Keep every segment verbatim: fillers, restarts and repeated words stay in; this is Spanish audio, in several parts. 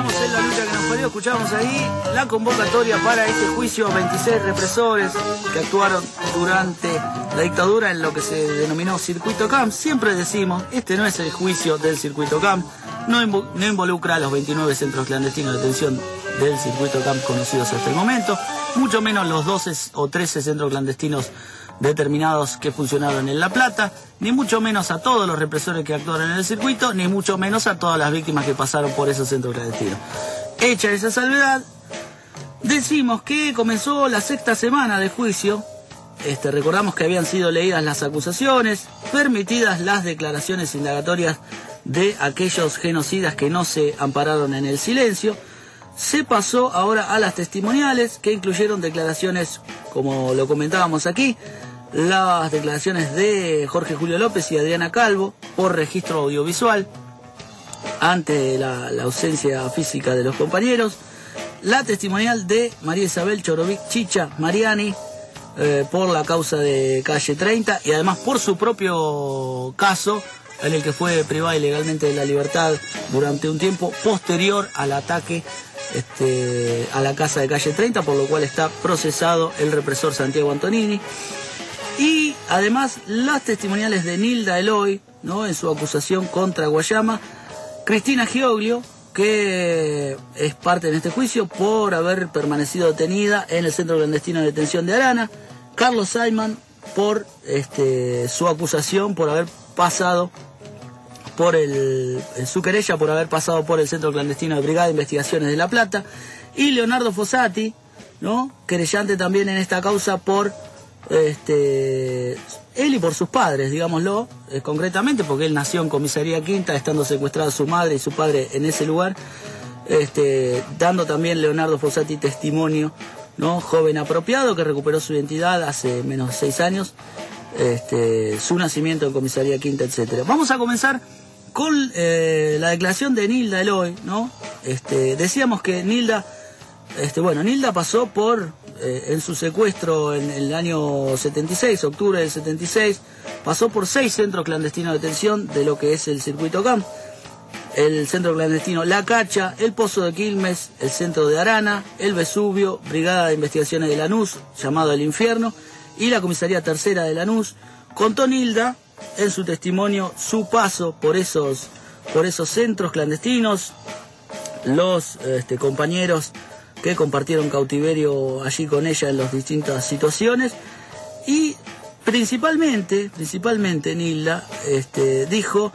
continuamos en la lucha que nos parió. Escuchamos ahí la convocatoria para este juicio a veintiséis represores que actuaron durante la dictadura en lo que se denominó Circuito Camp. Siempre decimos, este no es el juicio del Circuito Camp, no, invo no involucra a los veintinueve centros clandestinos de detención del Circuito Camp conocidos hasta el momento, mucho menos los doce o trece centros clandestinos determinados que funcionaron en La Plata, ni mucho menos a todos los represores que actuaron en el circuito, ni mucho menos a todas las víctimas que pasaron por esos centros clandestinos. Hecha esa salvedad, decimos que comenzó la sexta semana de juicio. Este, recordamos que habían sido leídas las acusaciones, permitidas las declaraciones indagatorias de aquellos genocidas que no se ampararon en el silencio. Se pasó ahora a las testimoniales, que incluyeron declaraciones, como lo comentábamos aquí, las declaraciones de Jorge Julio López y Adriana Calvo por registro audiovisual ante la, la ausencia física de los compañeros, la testimonial de María Isabel Chorovic Chicha Mariani eh, por la causa de Calle treinta y además por su propio caso en el que fue privada ilegalmente de la libertad durante un tiempo posterior al ataque este, a la casa de Calle treinta, por lo cual está procesado el represor Santiago Antonini. Y además las testimoniales de Nilda Eloy, ¿no?, en su acusación contra Guayama, Cristina Gioglio, que es parte en este juicio por haber permanecido detenida en el centro clandestino de detención de Arana, Carlos Simon por este, su acusación por haber pasado por el, en su querella por haber pasado por el centro clandestino de Brigada de Investigaciones de La Plata, y Leonardo Fossati, ¿no?, querellante también en esta causa por este, él y por sus padres, digámoslo, eh, concretamente, porque él nació en Comisaría Quinta, estando secuestrada su madre y su padre en ese lugar, este, dando también Leonardo Fossati testimonio, ¿no?, joven apropiado que recuperó su identidad hace menos de seis años, este, su nacimiento en Comisaría Quinta, etcétera. Vamos a comenzar con eh, la declaración de Nilda Eloy, ¿no? Este, decíamos que Nilda, este, bueno, Nilda pasó por, eh, en su secuestro en, en el año setenta y seis, octubre del setenta y seis, pasó por seis centros clandestinos de detención de lo que es el Circuito Camp: el centro clandestino La Cacha, el Pozo de Quilmes, el centro de Arana, el Vesubio, Brigada de Investigaciones de Lanús, llamado El Infierno, y la Comisaría Tercera de Lanús. Contó Nilda en su testimonio su paso por esos, por esos centros clandestinos, los este, compañeros que compartieron cautiverio allí con ella en las distintas situaciones, y principalmente, principalmente Nilda este, dijo,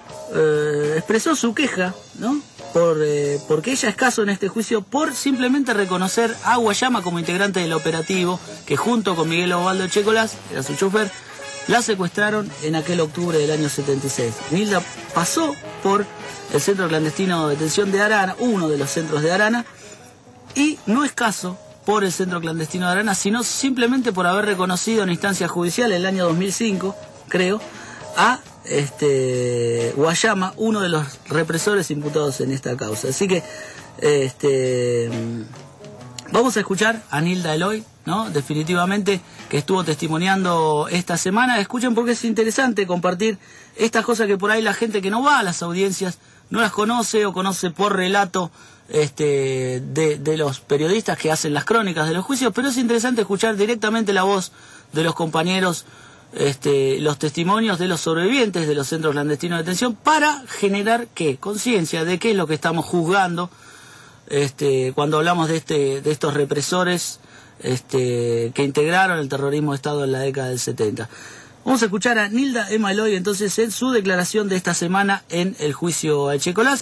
eh, expresó su queja, ¿no?, por, eh, porque ella es caso en este juicio por simplemente reconocer a Guayama como integrante del operativo que junto con Miguel Osvaldo Echecolás, era su chofer, la secuestraron en aquel octubre del año setenta y seis. Nilda pasó por el centro clandestino de detención de Arana, uno de los centros de Arana, y no es caso por el centro clandestino de Arana, sino simplemente por haber reconocido en instancia judicial en el año dos mil cinco, creo, a este, Guayama, uno de los represores imputados en esta causa. Así que este, vamos a escuchar a Nilda Eloy, ¿no?, definitivamente, que estuvo testimoniando esta semana. Escuchen, porque es interesante compartir estas cosas que por ahí la gente que no va a las audiencias no las conoce, o conoce por relato este, de, de los periodistas que hacen las crónicas de los juicios, pero es interesante escuchar directamente la voz de los compañeros, este, los testimonios de los sobrevivientes de los centros clandestinos de detención, para generar, ¿qué?, conciencia de qué es lo que estamos juzgando este, cuando hablamos de, este, de estos represores este, que integraron el terrorismo de Estado en la década del setenta. Vamos a escuchar a Nilda Emma Eloy entonces en su declaración de esta semana en el juicio a Echecolás.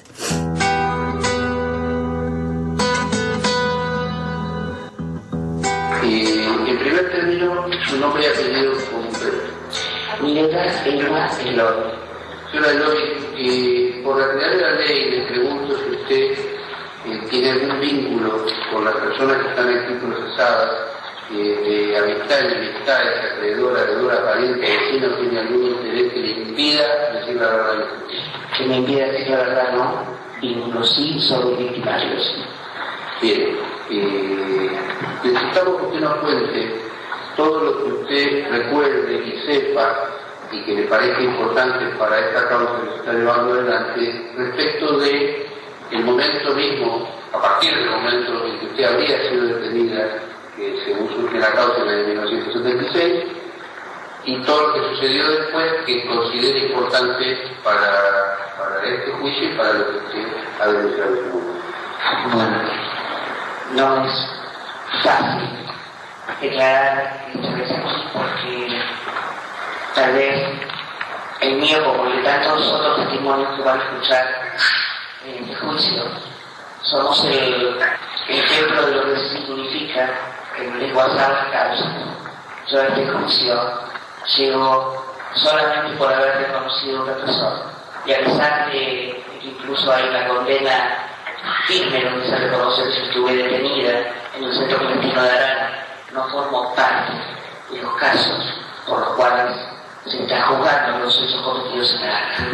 Eh, en primer término, su nombre y apellido completo. Nilda Emma Eloy. Señora Eloy, eh, por la general de la ley le pregunto si usted eh, tiene algún vínculo con las personas que están aquí procesadas, eh, de amistad, enemistad, acreedora, acreedora, pariente, vecino, tiene algún interés que le impida decir la verdad. Que me impida decir la verdad, no. Vínculos sí, son victimarios. Bien, eh, necesitamos que usted nos cuente todo lo que usted recuerde y sepa y que le parezca importante para esta causa que se está llevando adelante respecto de el momento mismo, a partir del momento en que usted habría sido detenida, que según surge la causa en el año mil novecientos setenta y seis, y todo lo que sucedió después que considere importante para, para este juicio y para lo que usted ha denunciado en el mundo. Bueno, no es fácil declarar esto que es aquí porque tal vez el mío, como el de tantos otros testimonios que van a escuchar en este juicio, somos el, el ejemplo de lo que significa en desguazar las causas. Yo a este juicio llego solamente por haber reconocido una persona, y a pesar de que incluso hay una condena firme donde se reconoce que estuve detenida en el centro clandestino de Arana, no formo parte de los casos por los cuales se está juzgando los hechos cometidos en Arana.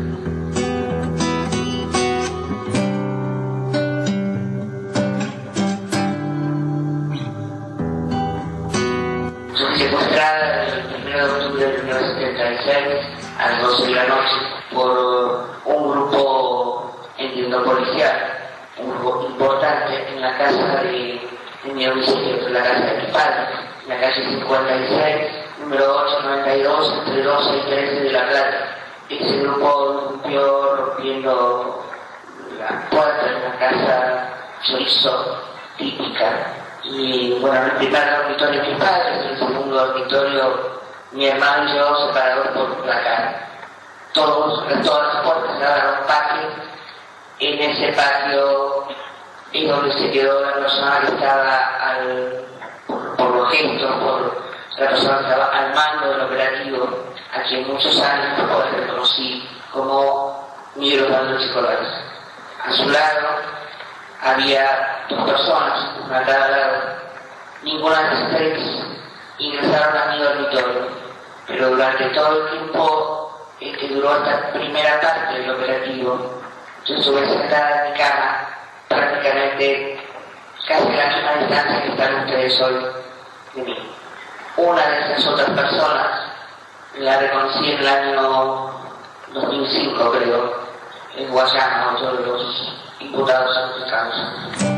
Fui secuestrada el primero de octubre de mil novecientos setenta y seis a las doce de la noche por un grupo, entiendo, policial, un grupo importante en la casa de, de mi domicilio, la casa de mi padre, en la calle cincuenta y seis, número ochocientos noventa y dos, entre doce y trece de La Plata. Ese grupo rompió rompiendo la puerta de una casa chorizo típica. Y bueno, en el primer dormitorio mi padre, en el segundo dormitorio mi hermano y yo, separados por placar. Todos, todas las puertas daban a un patio. En ese patio es donde se quedó la persona que estaba al, por, por los gestos, por la persona que estaba al mando del operativo, a quien muchos años después reconocí como Miguel Osvaldo Chicolás. A su lado había dos personas, una a cada lado. Ninguna de las tres ingresaron a mi dormitorio, pero durante todo el tiempo eh, que duró esta primera parte del operativo, yo estuve sentada en mi cama, prácticamente casi a la misma distancia que están ustedes hoy de mí. Una de esas otras personas la reconocí en el año dos mil cinco, creo, en Guayana, otro de los imputados en esta causa.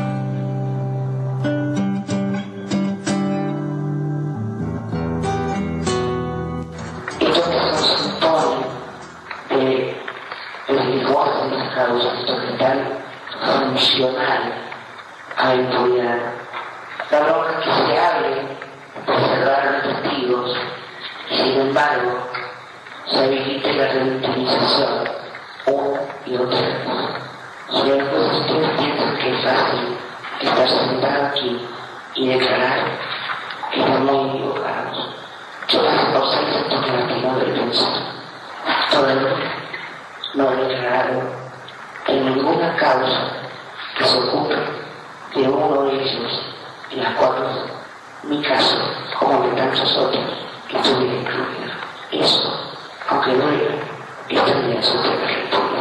Entonces se supone de el lenguaje de esta causa, esto que tan funcional a la impunidad. La bronca que se abre por cerrar los testigos y sin embargo se habilite la revictimización una y otra vez. Si después ustedes piensan que es fácil estar sentado aquí y declarar, están muy equivocados. Yo les causé el sector clandestino de defensa. Todavía no he declarado en ninguna causa que se ocupe de uno de ellos, en las cuales mi caso, como de tantos otros, que estuviera incluido. Eso, aunque duele, estaría en su propia república.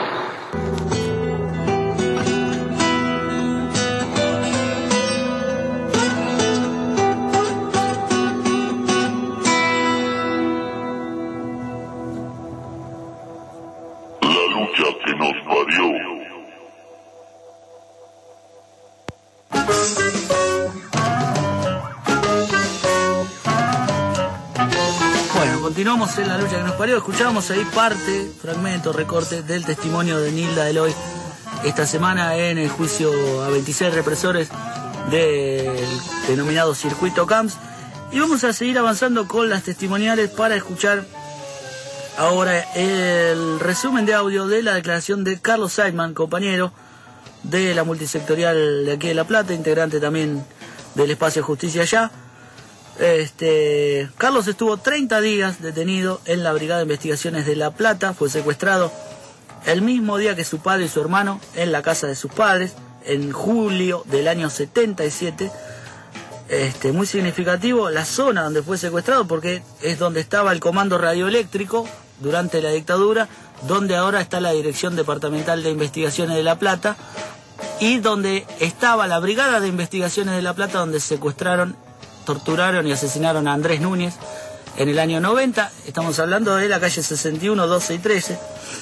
Continuamos en La Lucha que nos parió. Escuchamos ahí parte, fragmento, recorte del testimonio de Nilda Eloy esta semana en el juicio a veintiséis represores del denominado Circuito Camps. Y vamos a seguir avanzando con las testimoniales para escuchar ahora el resumen de audio de la declaración de Carlos Seidman, compañero de la multisectorial de aquí de La Plata, integrante también del espacio Justicia Allá. Este, Carlos estuvo treinta días detenido en la Brigada de Investigaciones de La Plata, fue secuestrado el mismo día que su padre y su hermano en la casa de sus padres, en julio del año setenta y siete. Este, muy significativo la zona donde fue secuestrado porque es donde estaba el comando radioeléctrico durante la dictadura, donde ahora está la Dirección Departamental de Investigaciones de La Plata y donde estaba la Brigada de Investigaciones de La Plata, donde secuestraron, torturaron y asesinaron a Andrés Núñez en el año noventa. Estamos hablando de la calle sesenta y uno, doce y trece.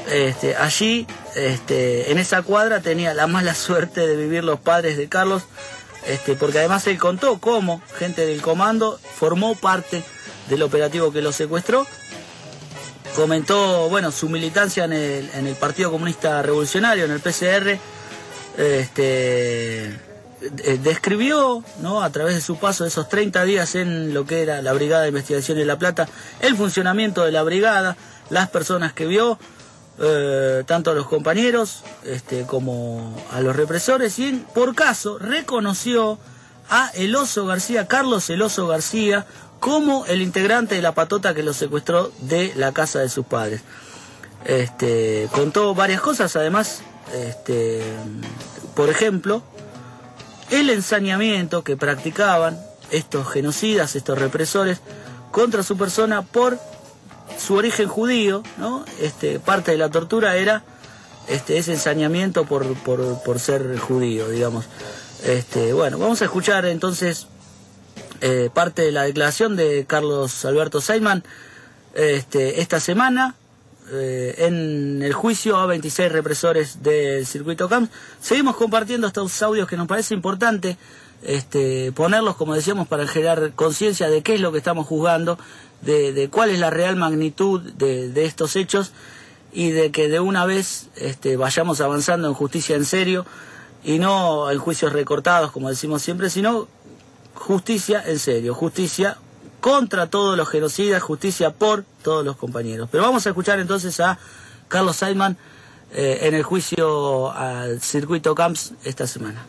Este, allí, este, en esa cuadra, tenía la mala suerte de vivir los padres de Carlos, este, porque además él contó cómo gente del comando formó parte del operativo que lo secuestró. Comentó, bueno, su militancia en el, en el Partido Comunista Revolucionario, en el P C R. Este, describió, ¿no?, a través de su paso de esos treinta días en lo que era la Brigada de Investigación de La Plata, el funcionamiento de la brigada, las personas que vio, eh, tanto a los compañeros este, como a los represores, y por caso reconoció a El Oso García, Carlos El Oso García, como el integrante de la patota que lo secuestró de la casa de sus padres. Este, contó varias cosas, además, este, por ejemplo, el ensañamiento que practicaban estos genocidas, estos represores, contra su persona por su origen judío, ¿no? Este, parte de la tortura era este, ese ensañamiento por, por, por ser judío, digamos. Este, bueno, vamos a escuchar entonces eh, parte de la declaración de Carlos Alberto Seidman este, esta semana eh, en el juicio a veintiséis represores del circuito Camps. Seguimos compartiendo estos audios que nos parece importante este, ponerlos, como decíamos, para generar conciencia de qué es lo que estamos juzgando, de, de cuál es la real magnitud de, de estos hechos, y de que de una vez este, vayamos avanzando en justicia en serio, y no en juicios recortados, como decimos siempre, sino justicia en serio, justicia contra todos los genocidas, justicia por todos los compañeros. Pero vamos a escuchar entonces a Carlos Seidman eh, en el juicio al circuito Camps esta semana.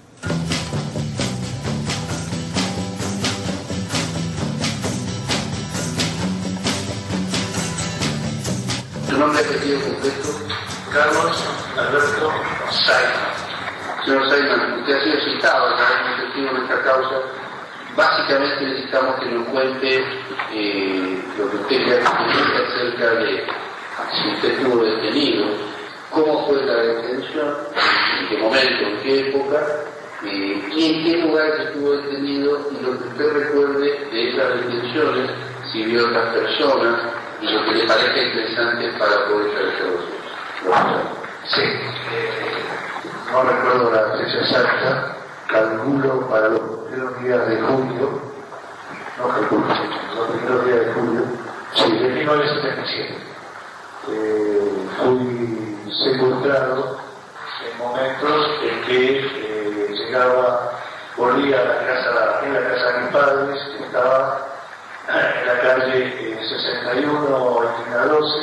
¿Tu nombre apellido completo? Carlos Alberto Seidman. Señor Seidman, usted ha sido citado acá en el sentido de nuestra causa. Básicamente necesitamos que nos cuente eh, lo que usted ya comunica acerca de si usted estuvo detenido, cómo fue la detención, en qué momento, en qué época, eh, y en qué lugares estuvo detenido, y lo que usted recuerde de esas detenciones, si vio otras personas, y lo que le parezca interesante para poder esclarecerlo. Sí, eh, no recuerdo la fecha exacta, calculo para los primeros días de julio, no calculo, los primeros días de julio, sí, de mil novecientos setenta y siete. Eh, fui secuestrado en momentos en que eh, llegaba, volvía a la casa, en la casa de mis padres, que estaba en la calle eh, sesenta y uno, esquina doce,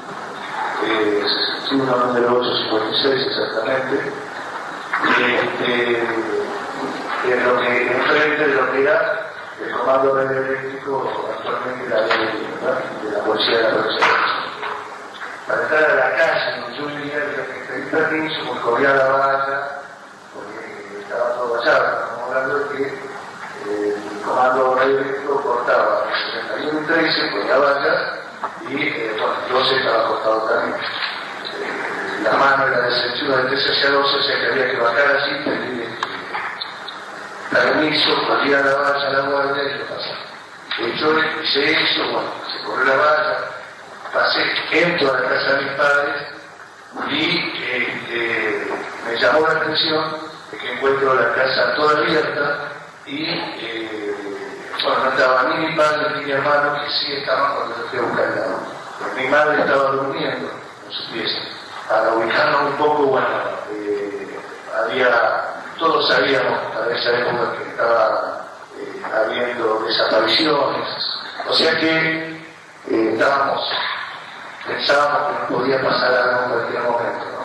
eh, sesenta y uno, número ochocientos cincuenta y seis exactamente, este, de lo que enfrente de lo que era el comando radioeléctrico, actualmente la ley de la policía de la provincia. Para entrar a la calle, yo vivía que pedí permiso, porque corría la valla, porque estaba todo vallado. Estamos hablando de que eh, el comando radioeléctrico cortaba el sesenta y uno y trece por la valla, y eh, bueno, doce estaba cortado también. Eh, la mano era de sentido de trece hacia doce, o sea que había que bajar así, pedir permiso, corría la valla, la guardia y lo pasaba. De hecho, hice eso, bueno, se corrió la valla, pasé, entro a la casa de mis padres y eh, me llamó la atención de que encuentro la casa toda abierta y eh, bueno, no estaba ni mi padre ni mi hermano, que sí estaban cuando yo fui a buscar el agua. Mi madre estaba durmiendo en su pieza. Para ubicarnos un poco, bueno, eh, había, todos sabíamos para esa época que estaba eh, habiendo desapariciones, o sea que eh, estábamos, pensábamos que nos podía pasar algo en cualquier momento, ¿no?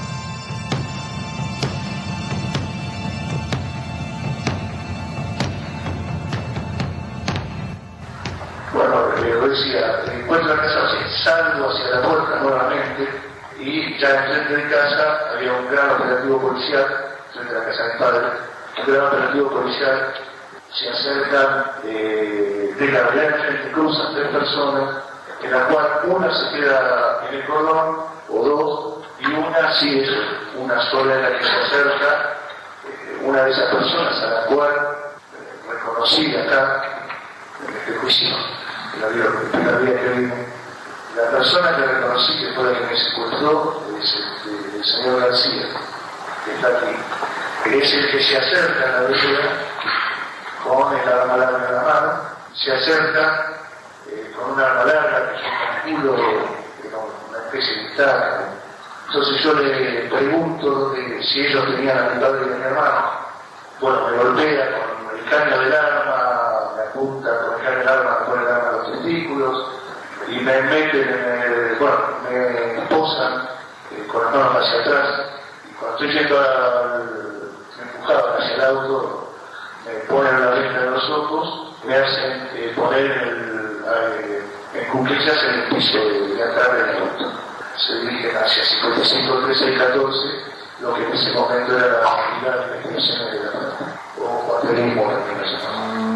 Bueno, yo decía, encuentro la casa, salgo hacia la puerta nuevamente y ya enfrente de casa había un gran operativo policial, frente a la casa de mis padres, un gran operativo policial, se acercan eh, de la vereda enfrente, cruzan tres personas, en la cual una se queda en el cordón, o dos, y una sí es una sola en la que se acerca, eh, una de esas personas a la cual eh, reconocí acá, en este juicio, en la vida que vimos, La persona que reconocí que fue la que me secuestró es el, el señor García, que está aquí, que es el que se acerca a la vereda con el arma larga en la mano, se acerca eh, con un arma larga, que es un culo, una especie de estaca. Entonces yo le pregunto de, si ellos tenían a mi padre y a mi hermano. Bueno, me golpea con el caño del arma, me apunta con el caño del arma, me pone el arma a los testículos y me meten, me, bueno, me posan eh, con las manos hacia atrás y cuando estoy yendo al, me empujaban hacia el auto, me ponen la venda de los ojos, me hacen eh, poner el, eh, en cuclillas en el piso de, de atrás del auto. Se dirigen hacia cincuenta y cinco, trece y catorce, lo que en ese momento era la unidad de investigación de la plata, o baterismo de la investigación.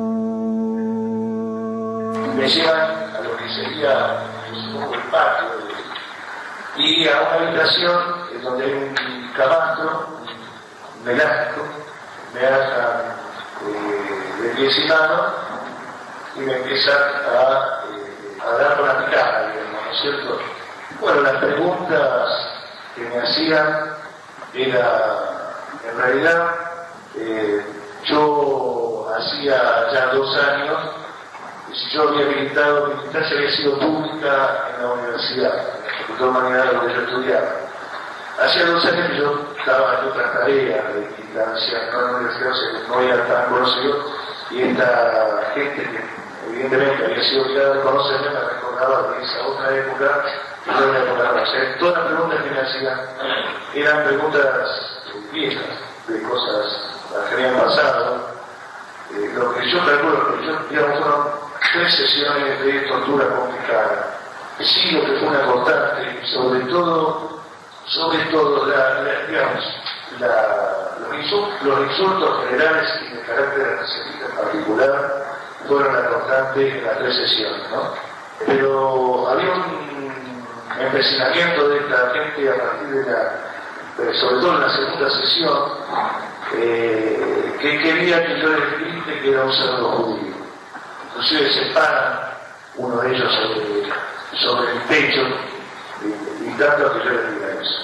Me llevan a lo que sería un poco el patio y a una habitación donde hay un camastro, un elástico, me atan eh, de pies y manos y me empiezan a, eh, a dar con la picada, digamos, ¿no es cierto? Bueno, las preguntas que me hacían era, en realidad, eh, yo hacía ya dos años, si yo había militado, mi militancia había sido pública en la universidad, en la Facultad de Humanidades donde yo estudiaba. Hacía dos años que yo estaba en otras tareas de militancia, no en la universidad, o sea que no era tan conocido, y esta gente que evidentemente había sido obligada a conocerme me recordaba de esa otra época. Yo voy a poner, o sea, todas las preguntas que me hacían eran preguntas viejas, de cosas que habían pasado. Eh, lo que yo recuerdo, que yo, digamos, fueron tres sesiones de tortura complicada. Sí, lo que fue una constante, sobre todo, sobre todo, la, la, digamos, la, los, insultos, los insultos generales y de carácter antisemita en particular fueron la constante en las tres sesiones, ¿no? Pero había un empecinamiento de esta gente a partir de la, eh, sobre todo en la segunda sesión, eh, que quería que yo les grite que era un saludo judío. Inclusive se paran uno de ellos sobre, sobre el techo, invitando a que yo les diga eso.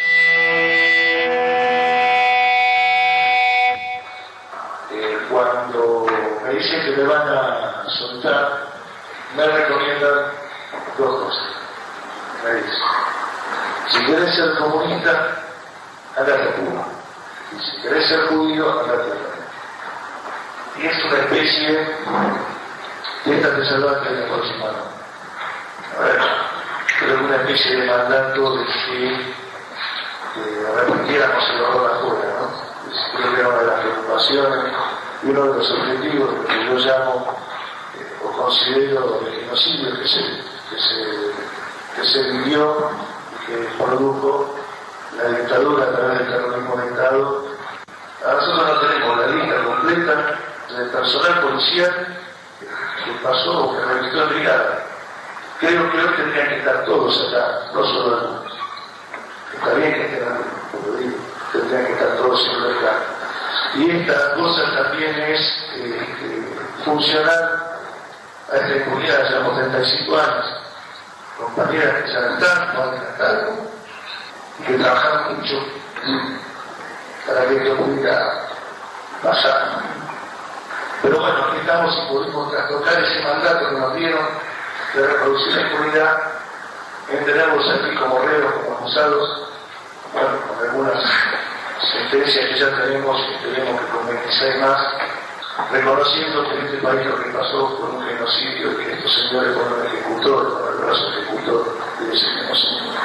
Eh, cuando me dicen que me van a soltar, me recomiendan dos cosas. Me dice, si querés ser comunista, andate a Cuba. Y si querés ser judío, andate a Cuba. Y es una especie de esta te salvaste de la próxima. A ver, creo que una especie de mandato de que eh, repitiéramos el horror afuera, ¿no? Creo que era una de las preocupaciones y uno de los objetivos de lo que yo llamo eh, o considero el genocidio que se, que se que se vivió y que produjo la dictadura a través del terrorismo de Estado. A nosotros no tenemos la lista completa del personal policial que pasó o que registró en brigada. Creo que hoy tendrían que estar todos acá, no solo algunos. Está bien que estén algunos, como digo, tendrían que estar todos siempre acá. Y esta cosa también es eh, funcional a esta impunidad, llevamos treinta y cinco años. Compañeras que ya no están, no han tratado, y que trabajaron mucho para que esto pudiera pasar. Pero bueno, aquí estamos y pudimos trastocar ese mandato que nos dieron de reproducir la impunidad, en tenerlos aquí como reos, como acusados, bueno, con algunas sentencias que ya tenemos, que tenemos que con veintiséis más, reconociendo que en este país lo que pasó fue un genocidio y que estos señores fueron el ejecutor, fueron el brazo ejecutor de ese genocidio.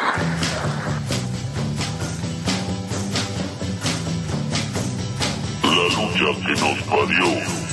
La lucha que nos parió.